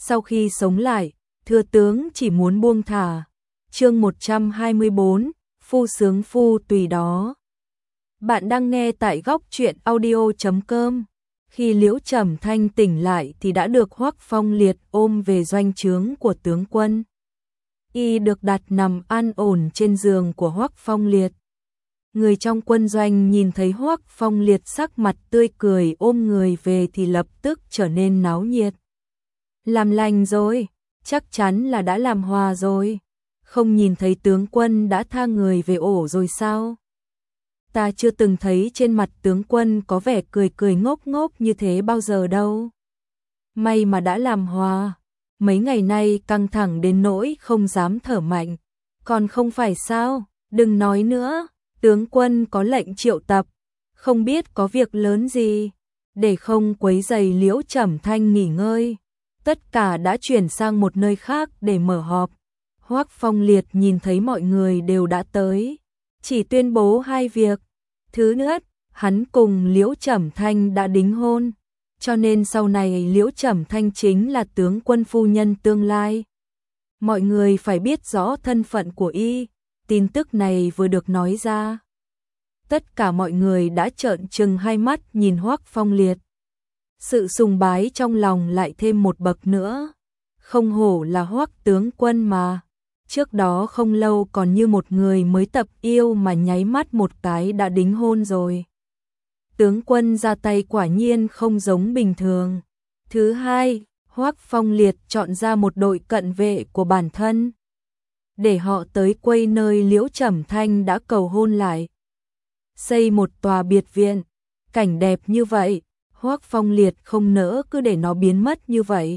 sau khi sống lại, thừa tướng chỉ muốn buông thả. Chương 124, phu sướng phu tùy đó. Bạn đang nghe tại góc truyện audio.com. Khi Liễu Trầm Thanh tỉnh lại thì đã được Hoắc Phong Liệt ôm về doanh trướng của tướng quân. Y được đặt nằm an ổn trên giường của Hoắc Phong Liệt. Người trong quân doanh nhìn thấy Hoắc Phong Liệt sắc mặt tươi cười ôm người về thì lập tức trở nên náo nhiệt. Làm lành rồi, chắc chắn là đã làm hòa rồi. Không nhìn thấy tướng quân đã tha người về ổ rồi sao? Ta chưa từng thấy trên mặt tướng quân có vẻ cười cười ngốc ngốc như thế bao giờ đâu. May mà đã làm hòa, mấy ngày nay căng thẳng đến nỗi không dám thở mạnh. Còn không phải sao, đừng nói nữa, tướng quân có lệnh triệu tập, không biết có việc lớn gì. Để không quấy rầy Liễu Trầm Thanh nghỉ ngơi, tất cả đã chuyển sang một nơi khác để mở họp. Hoắc Phong Liệt nhìn thấy mọi người đều đã tới, chỉ tuyên bố hai việc. Thứ nhất, hắn cùng Liễu Trầm Thanh đã đính hôn, cho nên sau này Liễu Trầm Thanh chính là tướng quân phu nhân tương lai. Mọi người phải biết rõ thân phận của y. Tin tức này vừa được nói ra, tất cả mọi người đã trợn trừng hai mắt nhìn Hoắc Phong Liệt. Sự sùng bái trong lòng lại thêm một bậc nữa. Không hổ là Hoắc tướng quân mà. Trước đó không lâu còn như một người mới tập yêu mà nháy mắt một cái đã đính hôn rồi. Tướng quân ra tay quả nhiên không giống bình thường. Thứ hai, Hoắc Phong Liệt chọn ra một đội cận vệ của bản thân, để họ tới quây nơi Liễu Trầm Thanh đã cầu hôn lại. Xây một tòa biệt viện, cảnh đẹp như vậy, Hoắc Phong Liệt không nỡ cứ để nó biến mất như vậy.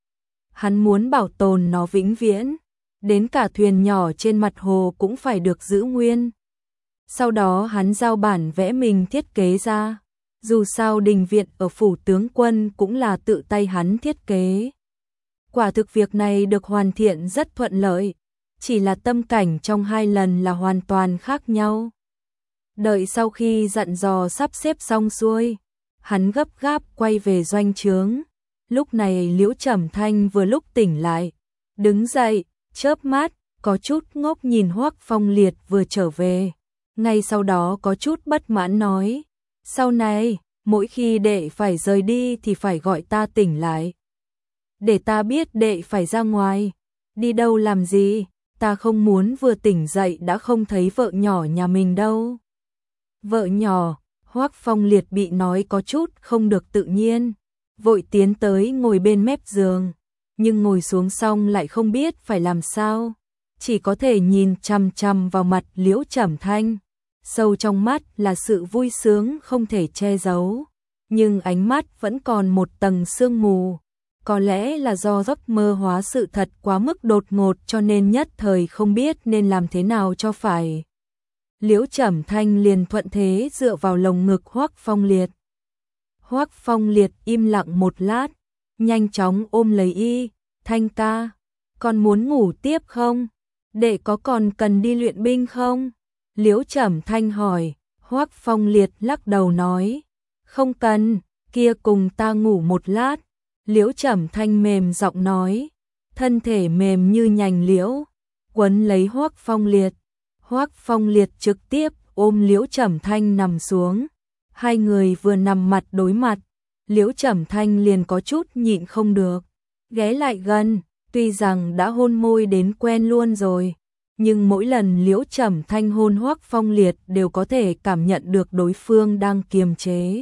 Hắn muốn bảo tồn nó vĩnh viễn, đến cả thuyền nhỏ trên mặt hồ cũng phải được giữ nguyên. Sau đó hắn giao bản vẽ mình thiết kế ra, dù sao đình viện ở phủ tướng quân cũng là tự tay hắn thiết kế. Quả thực việc này được hoàn thiện rất thuận lợi, chỉ là tâm cảnh trong hai lần là hoàn toàn khác nhau. Đợi sau khi dặn dò sắp xếp xong xuôi, hắn gấp gáp quay về doanh trướng. Lúc này Liễu Trầm Thanh vừa lúc tỉnh lại, đứng dậy, chớp mắt, có chút ngốc nhìn Hoắc Phong Liệt vừa trở về. Ngay sau đó có chút bất mãn nói, sau này, mỗi khi đệ phải rời đi thì phải gọi ta tỉnh lại, để ta biết đệ phải ra ngoài. Đi đâu làm gì? Ta không muốn vừa tỉnh dậy đã không thấy vợ nhỏ nhà mình đâu. Vợ nhỏ, Hoắc Phong Liệt bị nói có chút không được tự nhiên, vội tiến tới ngồi bên mép giường, nhưng ngồi xuống xong lại không biết phải làm sao, chỉ có thể nhìn chằm chằm vào mặt Liễu Trầm Thanh. Sâu trong mắt là sự vui sướng không thể che giấu, nhưng ánh mắt vẫn còn một tầng sương mù. Có lẽ là do giấc mơ hóa sự thật quá mức đột ngột cho nên nhất thời không biết nên làm thế nào cho phải. Liễu Trầm Thanh liền thuận thế dựa vào lồng ngực Hoắc Phong Liệt. Hoắc Phong Liệt im lặng một lát, nhanh chóng ôm lấy y. Thanh ca, còn muốn ngủ tiếp không? Đệ có còn cần đi luyện binh không? Liễu Trầm Thanh hỏi. Hoắc Phong Liệt lắc đầu nói, không cần, kia cùng ta ngủ một lát. Liễu Trầm Thanh mềm giọng nói, thân thể mềm như nhành liễu, quấn lấy Hoắc Phong Liệt. Hoắc Phong Liệt trực tiếp ôm Liễu Trầm Thanh nằm xuống. Hai người vừa nằm mặt đối mặt, Liễu Trầm Thanh liền có chút nhịn không được, ghé lại gần. Tuy rằng đã hôn môi đến quen luôn rồi, nhưng mỗi lần Liễu Trầm Thanh hôn Hoắc Phong Liệt đều có thể cảm nhận được đối phương đang kiềm chế.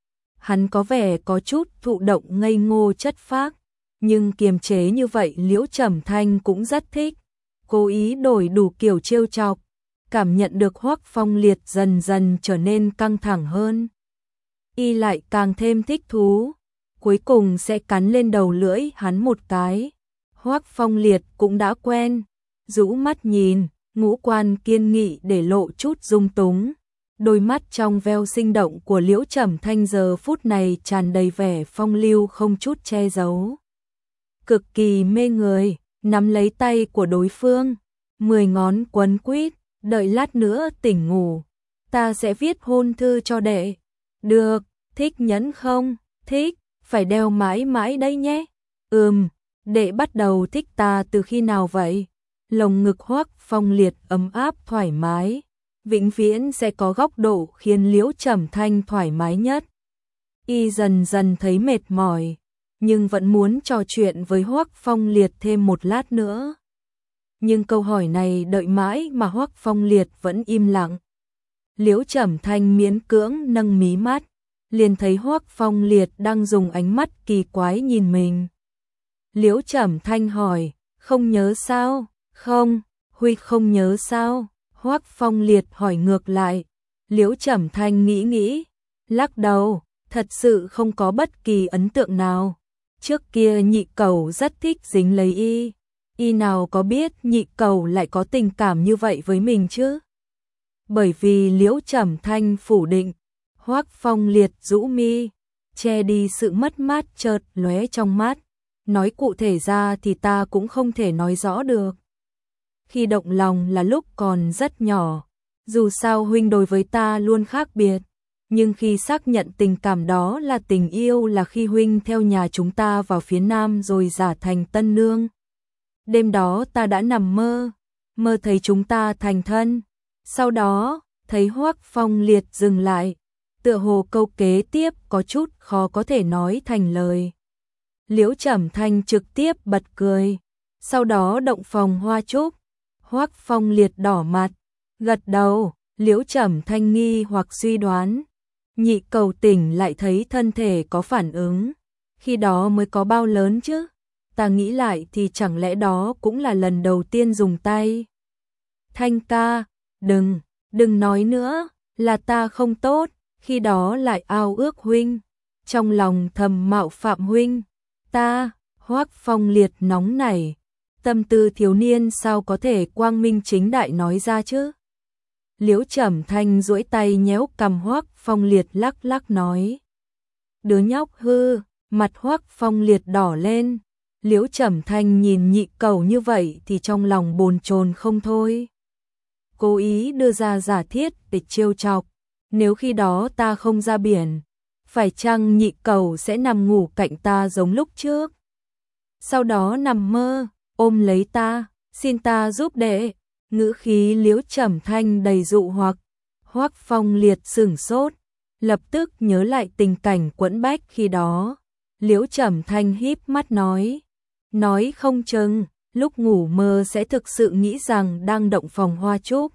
Hắn có vẻ có chút thụ động ngây ngô chất phác, nhưng kiềm chế như vậy Liễu Trầm Thanh cũng rất thích, cố ý đổi đủ kiểu trêu chọc, cảm nhận được Hoắc Phong Liệt dần dần trở nên căng thẳng hơn. Y lại càng thêm thích thú, cuối cùng sẽ cắn lên đầu lưỡi hắn một cái. Hoắc Phong Liệt cũng đã quen, rũ mắt nhìn, ngũ quan kiên nghị để lộ chút dung túng. Đôi mắt trong veo sinh động của Liễu Trầm Thanh giờ phút này tràn đầy vẻ phong lưu không chút che giấu. Cực kỳ mê người, nắm lấy tay của đối phương, 10 ngón quấn quýt, đợi lát nữa tỉnh ngủ, ta sẽ viết hôn thư cho đệ. Được, thích nhẫn không? Thích, phải đeo mãi mãi đây nhé. Đệ bắt đầu thích ta từ khi nào vậy? Lồng ngực Hoắc Phong Liệt ấm áp thoải mái, vĩnh viễn sẽ có góc độ khiến Liễu Trầm Thanh thoải mái nhất. Y dần dần thấy mệt mỏi, nhưng vẫn muốn trò chuyện với Hoắc Phong Liệt thêm một lát nữa. Nhưng câu hỏi này đợi mãi mà Hoắc Phong Liệt vẫn im lặng. Liễu Trầm Thanh miễn cưỡng nâng mí mắt, liền thấy Hoắc Phong Liệt đang dùng ánh mắt kỳ quái nhìn mình. Liễu Trầm Thanh hỏi, không nhớ sao? Không, Huy không nhớ sao? Hoắc Phong Liệt hỏi ngược lại. Liễu Trầm Thanh nghĩ, lắc đầu, thật sự không có bất kỳ ấn tượng nào. Trước kia Nhị Cẩu rất thích dính lấy y nào có biết Nhị Cẩu lại có tình cảm như vậy với mình chứ? Bởi vì Liễu Trầm Thanh phủ định, Hoắc Phong Liệt rũ mi, che đi sự mất mát chợt lóe trong mắt. Nói cụ thể ra thì ta cũng không thể nói rõ được. Khi động lòng là lúc còn rất nhỏ, dù sao huynh đối với ta luôn khác biệt, nhưng khi xác nhận tình cảm đó là tình yêu là khi huynh theo nhà chúng ta vào phía Nam rồi giả thành tân nương. Đêm đó ta đã nằm mơ thấy chúng ta thành thân. Sau đó, thấy Hoắc Phong Liệt dừng lại, tựa hồ câu kế tiếp có chút khó có thể nói thành lời. Liễu Trầm Thanh trực tiếp bật cười, sau đó động phòng hoa trúc. Hoắc Phong Liệt đỏ mặt, gật đầu. Liễu Trầm Thanh nghi hoặc suy đoán, Nhị Cẩu tỉnh lại thấy thân thể có phản ứng, khi đó mới có bao lớn chứ? Ta nghĩ lại thì chẳng lẽ đó cũng là lần đầu tiên dùng tay. Thanh ca, đừng nói nữa, là ta không tốt, khi đó lại ao ước huynh, trong lòng thầm mạo phạm huynh. Ta, Hoắc Phong Liệt nóng nảy, tâm tư thiếu niên sao có thể quang minh chính đại nói ra chứ? Liễu Trầm Thanh duỗi tay nhéo cằm Hoắc Phong Liệt lắc lắc nói. Đứa nhóc hư, mặt Hoắc Phong Liệt đỏ lên. Liễu Trầm Thanh nhìn Nhị Cẩu như vậy thì trong lòng bồn chồn không thôi. Cố ý đưa ra giả thiết để trêu chọc, nếu khi đó ta không ra biển, phải chăng Nhị Cẩu sẽ nằm ngủ cạnh ta giống lúc trước? Sau đó nằm mơ, ôm lấy ta, xin ta giúp đệ. Ngữ khí Liễu Trầm Thanh đầy dụ hoặc. Hoắc Phong Liệt sửng sốt, lập tức nhớ lại tình cảnh quẫn bách khi đó. Liễu Trầm Thanh híp mắt nói không chừng lúc ngủ mơ sẽ thực sự nghĩ rằng đang động phòng hoa trúc.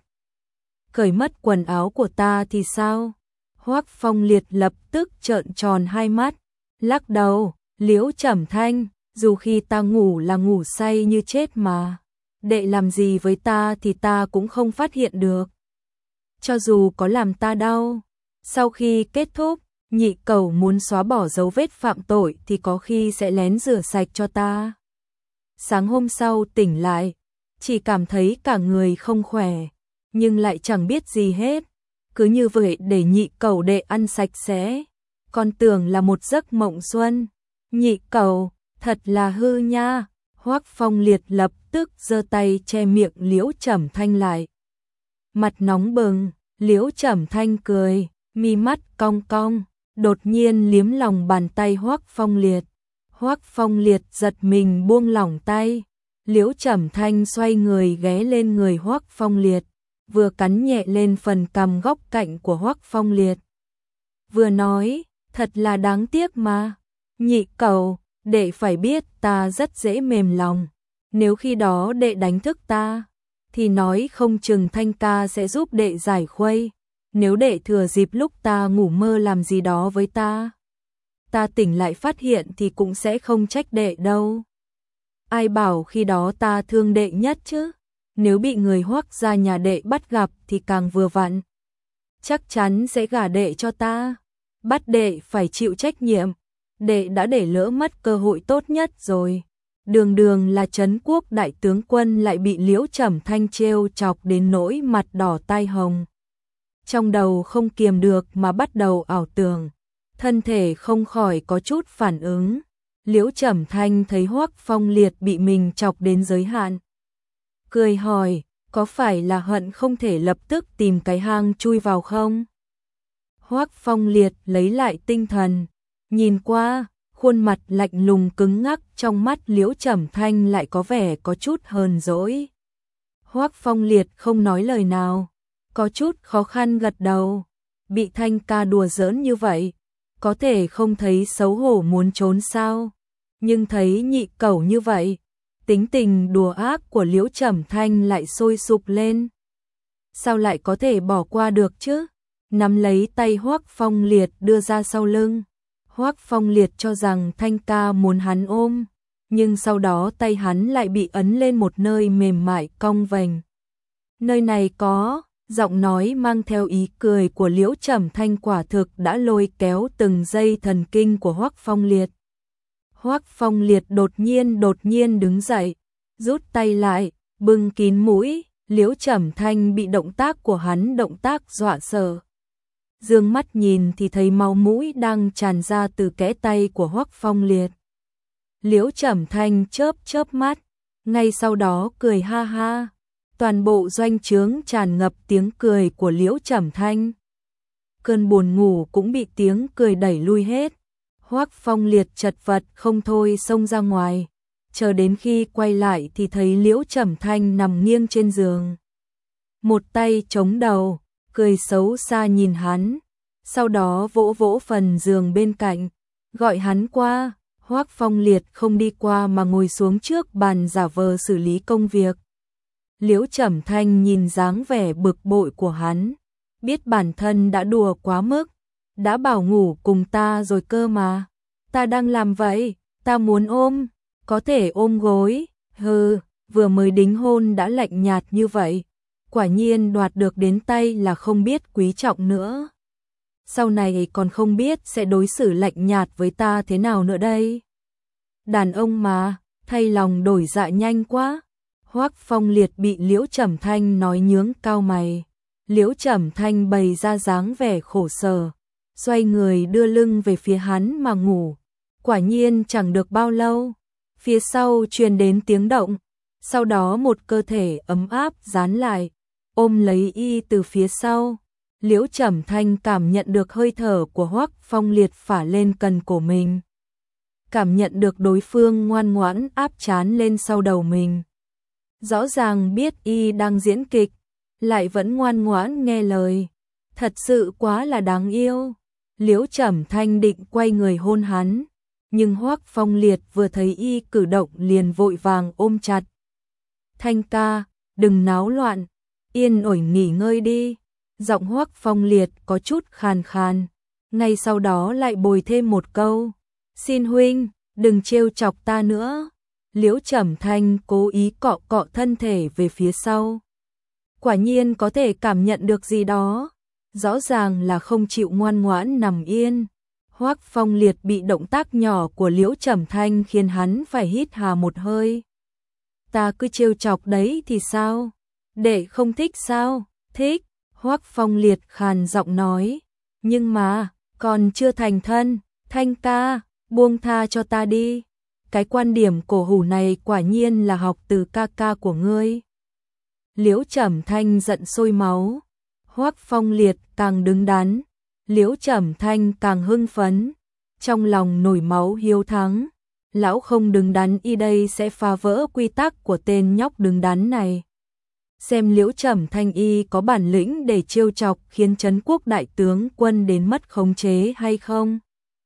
Cởi mất quần áo của ta thì sao? Hoắc Phong Liệt lập tức trợn tròn hai mắt, lắc đầu. Liễu Trầm Thanh, dù khi ta ngủ là ngủ say như chết mà, đệ làm gì với ta thì ta cũng không phát hiện được. Cho dù có làm ta đau, sau khi kết thúc, Nhị Cẩu muốn xóa bỏ dấu vết phạm tội thì có khi sẽ lén rửa sạch cho ta. Sáng hôm sau tỉnh lại, chỉ cảm thấy cả người không khỏe, nhưng lại chẳng biết gì hết. Cứ như vậy để Nhị Cẩu đệ ăn sạch sẽ, còn tưởng là một giấc mộng xuân. Nhị Cẩu, thật là hư nha. Hoắc Phong Liệt lập tức giơ tay che miệng Liễu Trầm Thanh lại. Mặt nóng bừng, Liễu Trầm Thanh cười, mi mắt cong cong, đột nhiên liếm lòng bàn tay Hoắc Phong Liệt. Hoắc Phong Liệt giật mình buông lỏng tay. Liễu Trầm Thanh xoay người ghé lên người Hoắc Phong Liệt, vừa cắn nhẹ lên phần cằm góc cạnh của Hoắc Phong Liệt, vừa nói, thật là đáng tiếc mà. Nhị Cẩu, đệ phải biết ta rất dễ mềm lòng. Nếu khi đó đệ đánh thức ta, thì nói không chừng Thanh ca sẽ giúp đệ giải khuây. Nếu đệ thừa dịp lúc ta ngủ mơ làm gì đó với ta, ta tỉnh lại phát hiện thì cũng sẽ không trách đệ đâu. Ai bảo khi đó ta thương đệ nhất chứ? Nếu bị người Hoắc gia nhà đệ bắt gặp thì càng vừa vặn. Chắc chắn sẽ gả đệ cho ta. Bắt đệ phải chịu trách nhiệm. Đệ đã để lỡ mất cơ hội tốt nhất rồi. Đường đường là Trấn Quốc đại tướng quân lại bị Liễu Trầm Thanh trêu chọc đến nỗi mặt đỏ tai hồng. Trong đầu không kiềm được mà bắt đầu ảo tưởng, thân thể không khỏi có chút phản ứng. Liễu Trầm Thanh thấy Hoắc Phong Liệt bị mình chọc đến giới hạn, cười hỏi, có phải là hận không thể lập tức tìm cái hang chui vào không? Hoắc Phong Liệt lấy lại tinh thần, nhìn qua, khuôn mặt lạnh lùng cứng ngắc, trong mắt Liễu Trầm Thanh lại có vẻ có chút hờn dỗi. Hoắc Phong Liệt không nói lời nào, có chút khó khăn gật đầu. Bị Thanh ca đùa giỡn như vậy, có thể không thấy xấu hổ muốn trốn sao? Nhưng thấy nhị cẩu như vậy, tính tình đùa ác của Liễu Trầm Thanh lại sôi sục lên. Sao lại có thể bỏ qua được chứ? Nắm lấy tay Hoắc Phong Liệt đưa ra sau lưng. Hoắc Phong Liệt cho rằng Thanh ca muốn hắn ôm, nhưng sau đó tay hắn lại bị ấn lên một nơi mềm mại cong vênh. Nơi này có, giọng nói mang theo ý cười của Liễu Trầm Thanh quả thực đã lôi kéo từng dây thần kinh của Hoắc Phong Liệt. Hoắc Phong Liệt đột nhiên đứng dậy, rút tay lại, bưng kín mũi. Liễu Trầm Thanh bị động tác của hắn dọa sợ. Dương mắt nhìn thì thấy máu mũi đang tràn ra từ kẽ tay của Hoắc Phong Liệt. Liễu Trầm Thanh chớp mắt, ngay sau đó cười ha ha. Toàn bộ doanh trướng tràn ngập tiếng cười của Liễu Trầm Thanh. Cơn buồn ngủ cũng bị tiếng cười đẩy lui hết. Hoắc Phong Liệt chật vật không thôi xông ra ngoài. Chờ đến khi quay lại thì thấy Liễu Trầm Thanh nằm nghiêng trên giường. Một tay chống đầu, cười xấu xa nhìn hắn. Sau đó vỗ vỗ phần giường bên cạnh, gọi hắn qua. Hoắc Phong Liệt không đi qua mà ngồi xuống trước bàn giả vờ xử lý công việc. Liễu Trầm Thanh nhìn dáng vẻ bực bội của hắn, biết bản thân đã đùa quá mức, đã bảo ngủ cùng ta rồi cơ mà. Ta đang làm vậy, ta muốn ôm, có thể ôm gối. Hừ, vừa mới đính hôn đã lạnh nhạt như vậy, quả nhiên đoạt được đến tay là không biết quý trọng nữa. Sau này còn không biết sẽ đối xử lạnh nhạt với ta thế nào nữa đây. Đàn ông mà, thay lòng đổi dạ nhanh quá. Hoắc Phong Liệt bị Liễu Trầm Thanh nói nhướng cao mày. Liễu Trầm Thanh bày ra dáng vẻ khổ sở, xoay người đưa lưng về phía hắn mà ngủ. Quả nhiên chẳng được bao lâu, phía sau truyền đến tiếng động, sau đó một cơ thể ấm áp dán lại, ôm lấy y từ phía sau. Liễu Trầm Thanh cảm nhận được hơi thở của Hoắc Phong Liệt phả lên cần cổ mình. Cảm nhận được đối phương ngoan ngoãn áp trán lên sau đầu mình. Rõ ràng biết y đang diễn kịch, lại vẫn ngoan ngoãn nghe lời. Thật sự quá là đáng yêu. Liễu Trầm Thanh định quay người hôn hắn, nhưng Hoắc Phong Liệt vừa thấy y cử động liền vội vàng ôm chặt. Thanh ca, đừng náo loạn, yên ổn nghỉ ngơi đi. Giọng Hoắc Phong Liệt có chút khàn khàn, ngay sau đó lại bồi thêm một câu. Xin huynh, đừng trêu chọc ta nữa. Liễu Trầm Thanh cố ý cọ cọ thân thể về phía sau. Quả nhiên có thể cảm nhận được gì đó, rõ ràng là không chịu ngoan ngoãn nằm yên. Hoắc Phong Liệt bị động tác nhỏ của Liễu Trầm Thanh khiến hắn phải hít hà một hơi. Ta cứ trêu chọc đấy thì sao? Đệ không thích sao? Thích. Hoắc Phong Liệt khàn giọng nói. Nhưng mà, còn chưa thành thân. Thanh ca, buông tha cho ta đi. Cái quan điểm cổ hủ này quả nhiên là học từ ca ca của ngươi. Liễu Trầm Thanh giận sôi máu. Hoắc Phong Liệt càng đứng đắn, Liễu Trầm Thanh càng hưng phấn, trong lòng nổi máu hiếu thắng. Lão không đứng đắn y đây sẽ phá vỡ quy tắc của tên nhóc đứng đắn này. Xem Liễu Trầm Thanh y có bản lĩnh để trêu chọc khiến Trấn Quốc đại tướng quân đến mất khống chế hay không.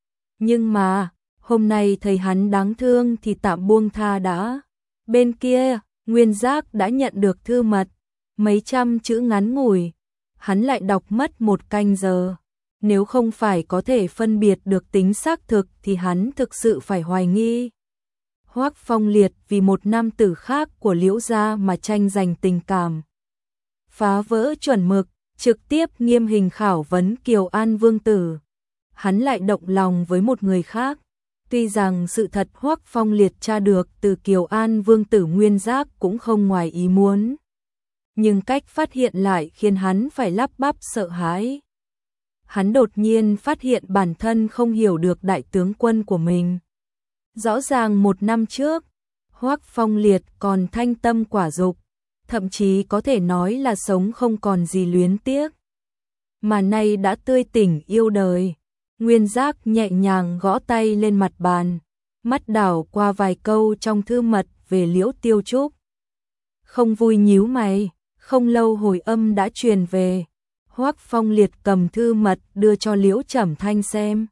Nhưng mà, hôm nay thấy hắn đáng thương thì tạm buông tha đã. Bên kia, Nguyên Giác đã nhận được thư mật, mấy trăm chữ ngắn ngủi, hắn lại đọc mất 1 canh giờ. Nếu không phải có thể phân biệt được tính xác thực thì hắn thực sự phải hoài nghi. Hoắc Phong Liệt vì một nam tử khác của Liễu gia mà tranh giành tình cảm. Phá vỡ chuẩn mực, trực tiếp nghiêm hình khảo vấn Kiều An Vương tử. Hắn lại động lòng với một người khác. Tuy rằng sự thật Hoắc Phong Liệt tra được từ Kiều An Vương tử Nguyên Giác cũng không ngoài ý muốn. Nhưng cách phát hiện lại khiến hắn phải lắp bắp sợ hãi. Hắn đột nhiên phát hiện bản thân không hiểu được đại tướng quân của mình. Rõ ràng 1 năm trước, Hoắc Phong Liệt còn thanh tâm quả dục, thậm chí có thể nói là sống không còn gì luyến tiếc. Mà nay đã tươi tỉnh yêu đời. Nguyên Giác nhẹ nhàng gõ tay lên mặt bàn, mắt đảo qua vài câu trong thư mật về Liễu Tiêu Trúc. Không vui nhíu mày, không lâu hồi âm đã truyền về. Hoắc Phong Liệt cầm thư mật đưa cho Liễu Trầm Thanh xem.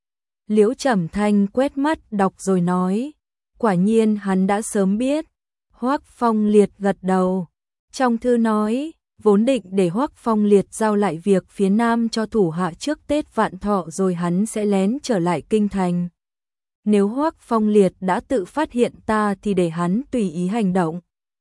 Liễu Trầm Thanh quét mắt đọc rồi nói, quả nhiên hắn đã sớm biết. Hoắc Phong Liệt gật đầu. Trong thư nói, vốn định để Hoắc Phong Liệt giao lại việc phía Nam cho thủ hạ trước Tết Vạn Thọ rồi hắn sẽ lén trở lại kinh thành. Nếu Hoắc Phong Liệt đã tự phát hiện ta thì để hắn tùy ý hành động.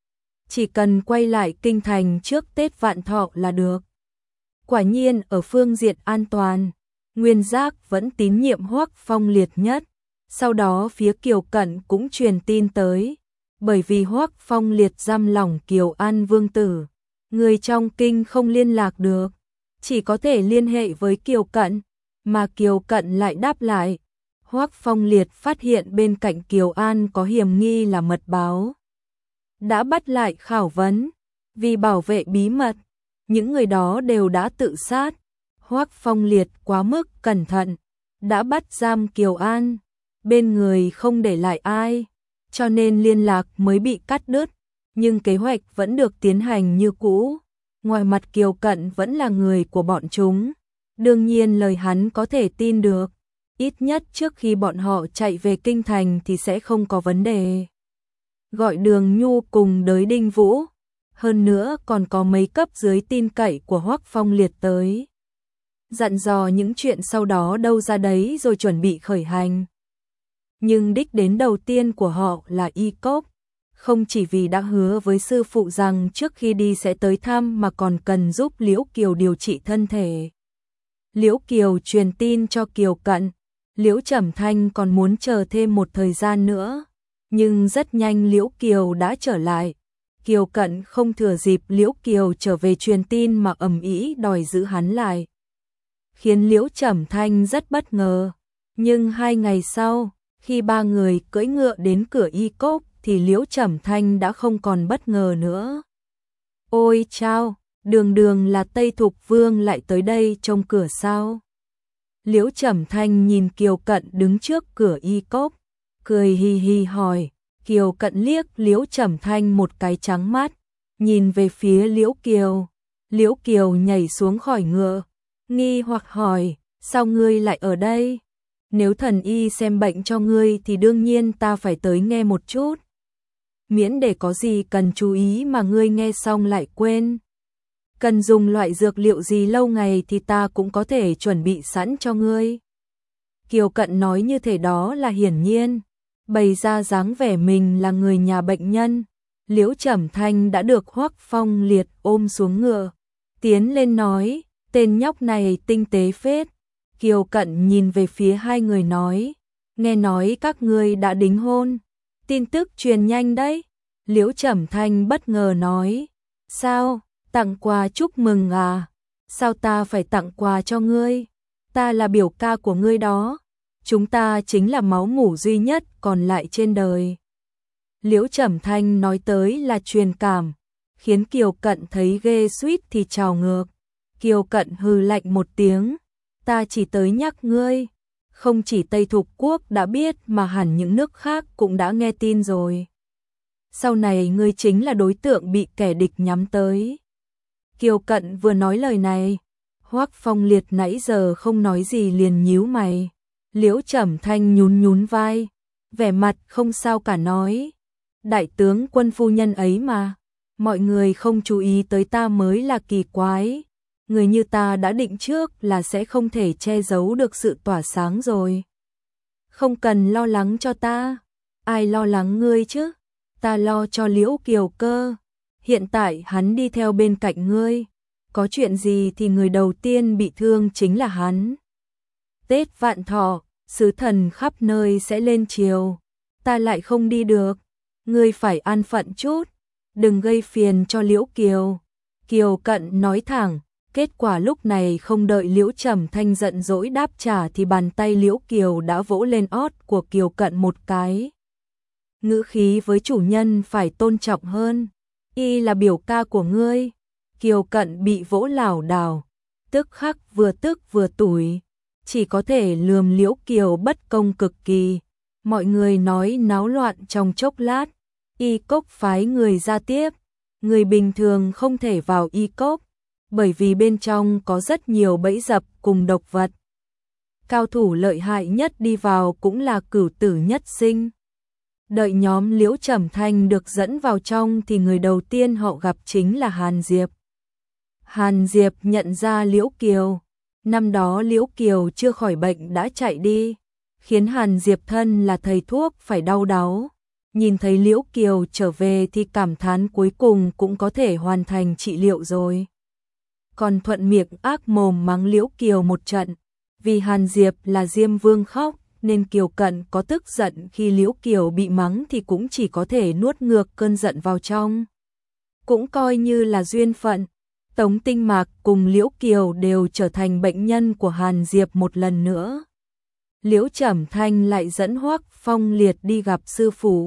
Chỉ cần quay lại kinh thành trước Tết Vạn Thọ là được. Quả nhiên ở phương diện an toàn, Nguyên Giác vẫn tín nhiệm Hoắc Phong Liệt nhất. Sau đó phía Kiều Cận cũng truyền tin tới, bởi vì Hoắc Phong Liệt giam lỏng Kiều An Vương tử, người trong kinh không liên lạc được, chỉ có thể liên hệ với Kiều Cận, mà Kiều Cận lại đáp lại. Hoắc Phong Liệt phát hiện bên cạnh Kiều An có hiểm nghi là mật báo, đã bắt lại khảo vấn, vì bảo vệ bí mật, những người đó đều đã tự sát. Hoắc Phong Liệt quá mức cẩn thận, đã bắt giam Kiều An, bên người không để lại ai, cho nên liên lạc mới bị cắt đứt, nhưng kế hoạch vẫn được tiến hành như cũ. Ngoài mặt Kiều Cận vẫn là người của bọn chúng, đương nhiên lời hắn có thể tin được, ít nhất trước khi bọn họ chạy về kinh thành thì sẽ không có vấn đề. Gọi Đường Nhu cùng đới Đinh Vũ, hơn nữa còn có mấy cấp dưới tin cậy của Hoắc Phong Liệt tới. Dặn dò những chuyện sau đó đâu ra đấy rồi chuẩn bị khởi hành. Nhưng đích đến đầu tiên của họ là Y Cốc, không chỉ vì đã hứa với sư phụ rằng trước khi đi sẽ tới thăm mà còn cần giúp Liễu Kiều điều trị thân thể. Liễu Kiều truyền tin cho Kiều Cận, Liễu Trầm Thanh còn muốn chờ thêm một thời gian nữa, nhưng rất nhanh Liễu Kiều đã trở lại. Kiều Cận không thừa dịp Liễu Kiều trở về truyền tin mà ầm ĩ đòi giữ hắn lại, khiến Liễu Trầm Thanh rất bất ngờ. Nhưng 2 ngày sau, khi 3 người cưỡi ngựa đến cửa Y Cốc thì Liễu Trầm Thanh đã không còn bất ngờ nữa. Ôi chao, đường là Tây Thục Vương lại tới đây trông cửa sao? Liễu Trầm Thanh nhìn Kiều Cận đứng trước cửa Y Cốc, cười hi hi hỏi. Kiều Cận liếc Liễu Trầm Thanh một cái trắng mắt, nhìn về phía Liễu Kiều. Liễu Kiều nhảy xuống khỏi ngựa, nghi hoặc hỏi, sao ngươi lại ở đây? Nếu thần y xem bệnh cho ngươi thì đương nhiên ta phải tới nghe một chút. Miễn để có gì cần chú ý mà ngươi nghe xong lại quên. Cần dùng loại dược liệu gì lâu ngày thì ta cũng có thể chuẩn bị sẵn cho ngươi. Kiều Cận nói như thế đó là hiển nhiên, bày ra dáng vẻ mình là người nhà bệnh nhân. Liễu Trầm Thanh đã được Hoắc Phong Liệt ôm xuống ngựa, tiến lên nói, tên nhóc này tinh tế phết. Kiều Cận nhìn về phía hai người nói, nghe nói các ngươi đã đính hôn, tin tức truyền nhanh đấy. Liễu Trầm Thanh bất ngờ nói, sao, tặng quà chúc mừng à? Sao ta phải tặng quà cho ngươi? Ta là biểu ca của ngươi đó, chúng ta chính là máu mủ duy nhất còn lại trên đời. Liễu Trầm Thanh nói tới là truyền cảm, khiến Kiều Cận thấy ghê suýt thì trào ngược. Kiều Cận hừ lạnh một tiếng, ta chỉ tới nhắc ngươi, không chỉ Tây Thục Quốc đã biết mà hẳn những nước khác cũng đã nghe tin rồi. Sau này ngươi chính là đối tượng bị kẻ địch nhắm tới. Kiều Cận vừa nói lời này, Hoắc Phong Liệt nãy giờ không nói gì liền nhíu mày. Liễu Trầm Thanh nhún vai, vẻ mặt không sao cả nói, đại tướng quân phu nhân ấy mà, mọi người không chú ý tới ta mới là kỳ quái. Người như ta đã định trước là sẽ không thể che giấu được sự tỏa sáng rồi. Không cần lo lắng cho ta, ai lo lắng ngươi chứ? Ta lo cho Liễu Kiều cơ. Hiện tại hắn đi theo bên cạnh ngươi, có chuyện gì thì người đầu tiên bị thương chính là hắn. Tết Vạn Thọ, sứ thần khắp nơi sẽ lên triều, ta lại không đi được, ngươi phải an phận chút, đừng gây phiền cho Liễu Kiều. Kiều Cận nói thẳng, kết quả lúc này không đợi Liễu Trầm Thanh giận dỗi đáp trả thì bàn tay Liễu Kiều đã vỗ lên ót của Kiều Cận một cái. Ngữ khí với chủ nhân phải tôn trọng hơn, y là biểu ca của ngươi. Kiều Cận bị vỗ lảo đảo, tức khắc vừa tức vừa tủi. chỉ có thể lườm Liễu Kiều bất công cực kỳ. Mọi người nói náo loạn trong chốc lát, Y Cốc phái người ra tiếp. Người bình thường không thể vào Y Cốc, bởi vì bên trong có rất nhiều bẫy dập cùng độc vật. Cao thủ lợi hại nhất đi vào cũng là Cửu Tử Nhất Sinh. Đợi nhóm Liễu Trầm Thanh được dẫn vào trong thì người đầu tiên họ gặp chính là Hàn Diệp. Hàn Diệp nhận ra Liễu Kiều. Năm đó Liễu Kiều chưa khỏi bệnh đã chạy đi, khiến Hàn Diệp thân là thầy thuốc phải đau đáu. Nhìn thấy Liễu Kiều trở về thì cảm thán cuối cùng cũng có thể hoàn thành trị liệu rồi. Còn thuận miệng ác mồm mắng Liễu Kiều một trận, vì Hàn Diệp là Diêm Vương khóc, nên Kiều Cận có tức giận khi Liễu Kiều bị mắng thì cũng chỉ có thể nuốt ngược cơn giận vào trong. Cũng coi như là duyên phận, Tống Tinh Mạc cùng Liễu Kiều đều trở thành bệnh nhân của Hàn Diệp một lần nữa. Liễu Trầm Thanh lại dẫn Hoắc Phong Liệt đi gặp sư phụ.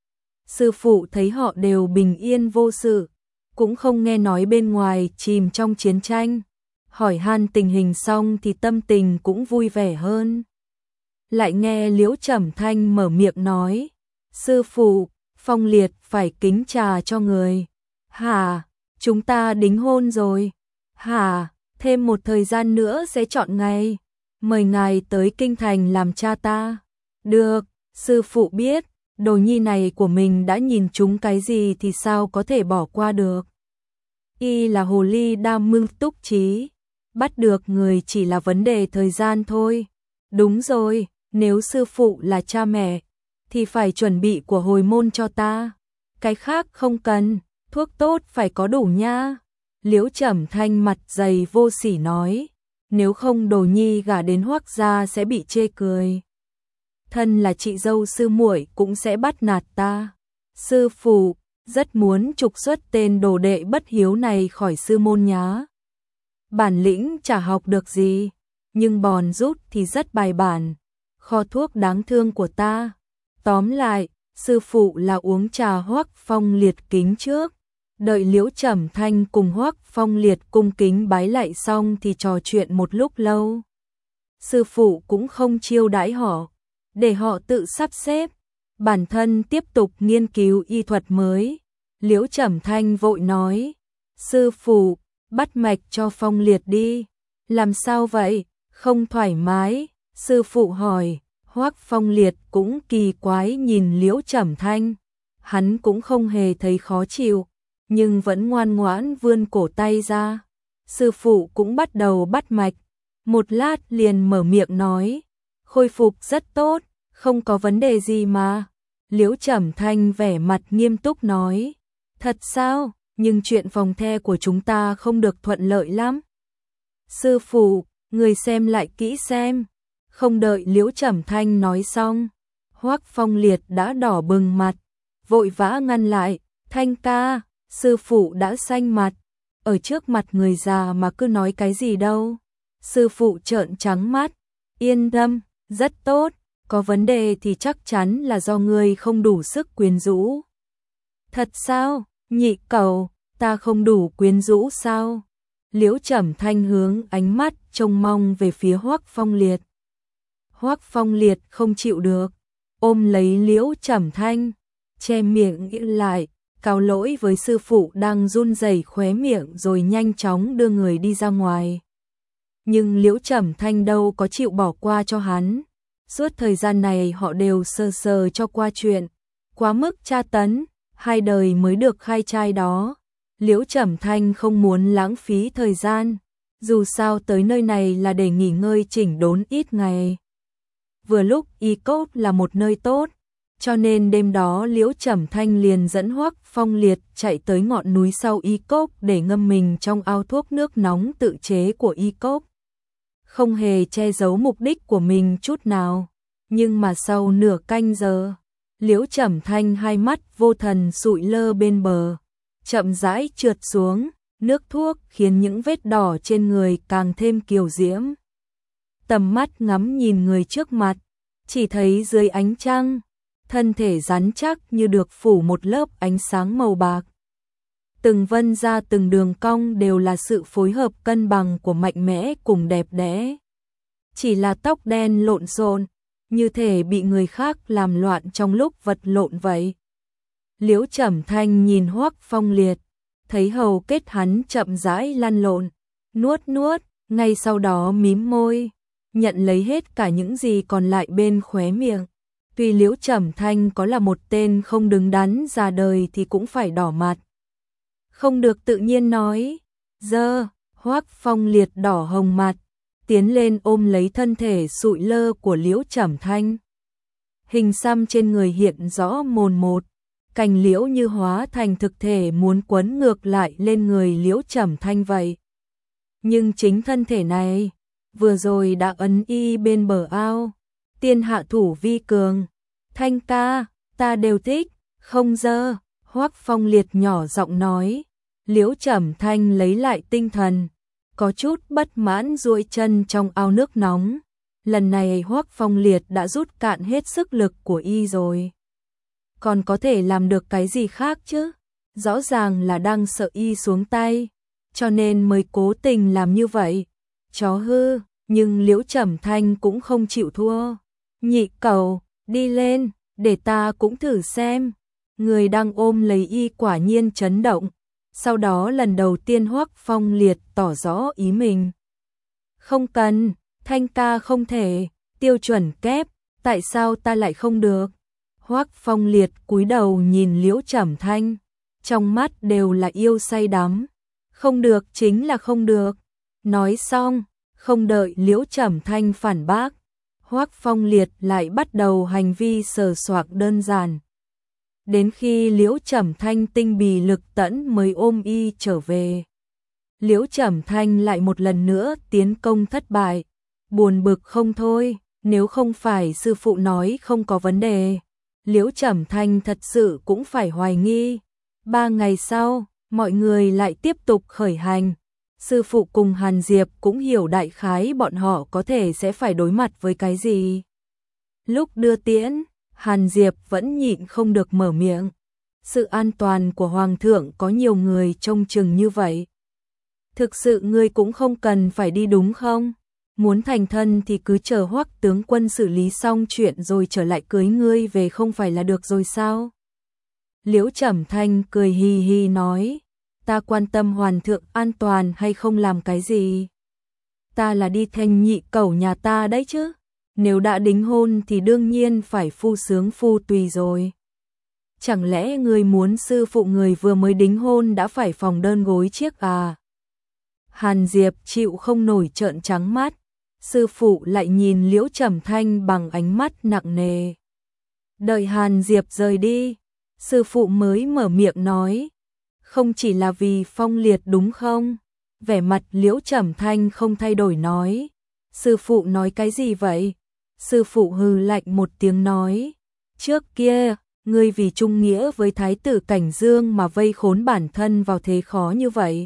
Sư phụ thấy họ đều bình yên vô sự, cũng không nghe nói bên ngoài chìm trong chiến tranh. Hỏi han tình hình xong thì tâm tình cũng vui vẻ hơn. Lại nghe Liễu Trầm Thanh mở miệng nói, sư phụ, Phong Liệt phải kính trà cho người. Hả, chúng ta đính hôn rồi. Hả, thêm một thời gian nữa sẽ chọn ngày. Mời ngài tới kinh thành làm cha ta. Được, sư phụ biết, đồ nhi này của mình đã nhìn trúng cái gì thì sao có thể bỏ qua được. Y là hồ ly đam mưu túc trí, bắt được người chỉ là vấn đề thời gian thôi. Đúng rồi, nếu sư phụ là cha mẹ, thì phải chuẩn bị của hồi môn cho ta. Cái khác không cần, thuốc tốt phải có đủ nha. Liễu Trầm Thanh mặt dày vô sỉ nói, nếu không đồ nhi gả đến Hoắc gia sẽ bị chê cười. Thân là chị dâu sư muội cũng sẽ bắt nạt ta. Sư phụ rất muốn trục xuất tên đồ đệ bất hiếu này khỏi sư môn nhá. Bản lĩnh chả học được gì, nhưng bòn rút thì rất bài bản. Kho thuốc đáng thương của ta. Tóm lại, sư phụ là uống trà Hoắc Phong Liệt kính trước. Đợi Liễu Trầm Thanh cùng Hoắc Phong Liệt cung kính bái lạy xong thì trò chuyện một lúc lâu. Sư phụ cũng không chiêu đãi họ, để họ tự sắp xếp. Bản thân tiếp tục nghiên cứu y thuật mới. Liễu Trầm Thanh vội nói, sư phụ, bắt mạch cho Phong Liệt đi. Làm sao vậy, không thoải mái? Sư phụ hỏi. Hoắc Phong Liệt cũng kỳ quái nhìn Liễu Trầm Thanh. Hắn cũng không hề thấy khó chịu, nhưng vẫn ngoan ngoãn vươn cổ tay ra. Sư phụ cũng bắt đầu bắt mạch. Một lát liền mở miệng nói, khôi phục rất tốt, không có vấn đề gì mà. Liễu Trầm Thanh vẻ mặt nghiêm túc nói, thật sao, nhưng chuyện phòng the của chúng ta không được thuận lợi lắm. Sư phụ, người xem lại kỹ xem. Không đợi Liễu Trầm Thanh nói xong, Hoắc Phong Liệt đã đỏ bừng mặt, vội vã ngăn lại, Thanh ca, sư phụ đã xanh mặt, ở trước mặt người già mà cứ nói cái gì đâu. Sư phụ trợn trắng mắt, yên tâm, rất tốt, có vấn đề thì chắc chắn là do ngươi không đủ sức quyến rũ. Thật sao, nhị cẩu, ta không đủ quyến rũ sao? Liễu Trầm Thanh hướng ánh mắt trông mong về phía Hoắc Phong Liệt. Hoắc Phong Liệt không chịu được, ôm lấy Liễu Trầm Thanh, che miệng nghĩ lại, cáo lỗi với sư phụ đang run rẩy khóe miệng rồi nhanh chóng đưa người đi ra ngoài. Nhưng Liễu Trầm Thanh đâu có chịu bỏ qua cho hắn. Suốt thời gian này họ đều sờ sờ cho qua chuyện, quá mức tra tấn, 2 đời mới được khai trai đó. Liễu Trầm Thanh không muốn lãng phí thời gian, dù sao tới nơi này là để nghỉ ngơi chỉnh đốn ít ngày. Vừa lúc Y Cốc là một nơi tốt, cho nên đêm đó Liễu Trầm Thanh liền dẫn Hoắc Phong Liệt chạy tới ngọn núi sau Y Cốc để ngâm mình trong ao thuốc nước nóng tự chế của Y Cốc. Không hề che giấu mục đích của mình chút nào, nhưng mà sau nửa canh giờ, Liễu Trầm Thanh hai mắt vô thần sụi lơ bên bờ, chậm rãi trượt xuống, nước thuốc khiến những vết đỏ trên người càng thêm kiều diễm. Tầm mắt ngắm nhìn người trước mặt, chỉ thấy dưới ánh trăng, thân thể rắn chắc như được phủ một lớp ánh sáng màu bạc. Từng vân ra từng đường cong đều là sự phối hợp cân bằng của mạnh mẽ cùng đẹp đẽ. chỉ là tóc đen lộn xộn, như thể bị người khác làm loạn trong lúc vật lộn vậy. Liễu Trầm Thanh nhìn Hoắc Phong Liệt, thấy hầu kết hắn chậm rãi lăn lộn, nuốt nuốt, ngay sau đó mím môi, nhận lấy hết cả những gì còn lại bên khóe miệng. Tuy Liễu Trầm Thanh có là một tên không đứng đắn ra đời thì cũng phải đỏ mặt. Không được tự nhiên nói, dơ, Hoắc Phong Liệt đỏ hồng mặt, tiến lên ôm lấy thân thể sụi lơ của Liễu Trầm Thanh. Hình xăm trên người hiện rõ mồn một, cành liễu như hóa thành thực thể muốn quấn ngược lại lên người Liễu Trầm Thanh vậy. Nhưng chính thân thể này, vừa rồi đã ấn y bên bờ ao, tiên hạ thủ vi cường. Thanh ca, ta đều thích, không dơ, Hoắc Phong Liệt nhỏ giọng nói. Liễu Trầm Thanh lấy lại tinh thần, có chút bất mãn duỗi chân trong ao nước nóng. Lần này Hoắc Phong Liệt đã rút cạn hết sức lực của y rồi. Còn có thể làm được cái gì khác chứ? Rõ ràng là đang sợ y xuống tay, cho nên mới cố tình làm như vậy. Chó hư, nhưng Liễu Trầm Thanh cũng không chịu thua. Nhị cẩu, đi lên, để ta cũng thử xem. Người đang ôm lấy y quả nhiên chấn động. Sau đó lần đầu tiên Hoắc Phong Liệt tỏ rõ ý mình. Không cần, Thanh ca không thể, tiêu chuẩn kép, tại sao ta lại không được? Hoắc Phong Liệt cúi đầu nhìn Liễu Trầm Thanh, trong mắt đều là yêu say đắm. Không được chính là không được. Nói xong, không đợi Liễu Trầm Thanh phản bác, Hoắc Phong Liệt lại bắt đầu hành vi sờ soạng đơn giản. Đến khi Liễu Trầm Thanh tinh bì lực tẫn mới ôm y trở về. Liễu Trầm Thanh lại một lần nữa tiến công thất bại, buồn bực không thôi, nếu không phải sư phụ nói không có vấn đề, Liễu Trầm Thanh thật sự cũng phải hoài nghi. 3 ngày sau, mọi người lại tiếp tục khởi hành. Sư phụ cùng Hàn Diệp cũng hiểu đại khái bọn họ có thể sẽ phải đối mặt với cái gì. Lúc đưa tiễn, Hàn Diệp vẫn nhịn không được mở miệng. Sự an toàn của Hoàng thượng có nhiều người trông chừng như vậy. Thực sự ngươi cũng không cần phải đi đúng không? Muốn thành thân thì cứ chờ Hoắc tướng quân xử lý xong chuyện rồi trở lại cưới ngươi về không phải là được rồi sao? Liễu Trầm Thanh cười hì hì nói, ta quan tâm Hoàng thượng an toàn hay không làm cái gì? Ta là đi thanh nhị cẩu nhà ta đấy chứ. Nếu đã đính hôn thì đương nhiên phải phu sướng phu tùy rồi. Chẳng lẽ người muốn sư phụ người vừa mới đính hôn đã phải phòng đơn gối chiếc à? Hàn Diệp chịu không nổi trợn trắng mắt, sư phụ lại nhìn Liễu Trầm Thanh bằng ánh mắt nặng nề. Đợi Hàn Diệp rời đi, sư phụ mới mở miệng nói, không chỉ là vì Phong Liệt đúng không? Vẻ mặt Liễu Trầm Thanh không thay đổi nói, sư phụ nói cái gì vậy? Sư phụ hừ lạnh một tiếng nói, trước kia, ngươi vì trung nghĩa với Thái tử Cảnh Dương mà vây khốn bản thân vào thế khó như vậy.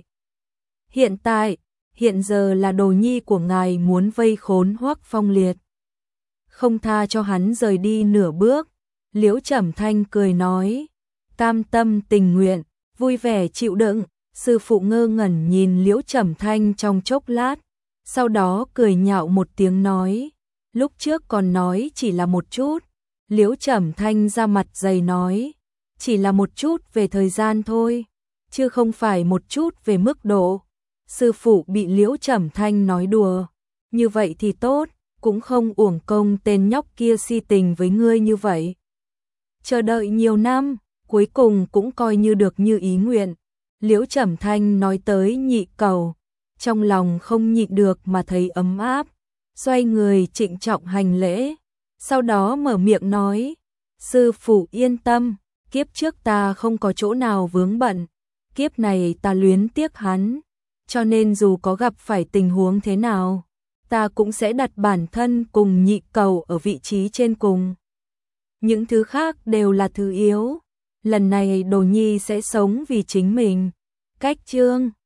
Hiện giờ là đồ nhi của ngài muốn vây khốn Hoắc Phong Liệt. Không tha cho hắn rời đi nửa bước, Liễu Trầm Thanh cười nói, cam tâm tình nguyện, vui vẻ chịu đựng. Sư phụ ngơ ngẩn nhìn Liễu Trầm Thanh trong chốc lát, sau đó cười nhạo một tiếng nói, lúc trước còn nói chỉ là một chút. Liễu Trầm Thanh ra mặt dày nói, chỉ là một chút về thời gian thôi, chứ không phải một chút về mức độ. Sư phụ bị Liễu Trầm Thanh nói đùa, như vậy thì tốt, cũng không uổng công tên nhóc kia si tình với ngươi như vậy. Chờ đợi nhiều năm, cuối cùng cũng coi như được như ý nguyện. Liễu Trầm Thanh nói tới nhị cẩu, trong lòng không nhịn được mà thấy ấm áp, xoay người trịnh trọng hành lễ, sau đó mở miệng nói, sư phụ yên tâm, kiếp trước ta không có chỗ nào vướng bận, kiếp này ta luyến tiếc hắn, cho nên dù có gặp phải tình huống thế nào, ta cũng sẽ đặt bản thân cùng nhị cẩu ở vị trí trên cùng. Những thứ khác đều là thứ yếu. Lần này Đồ Nhi sẽ sống vì chính mình. Cách chương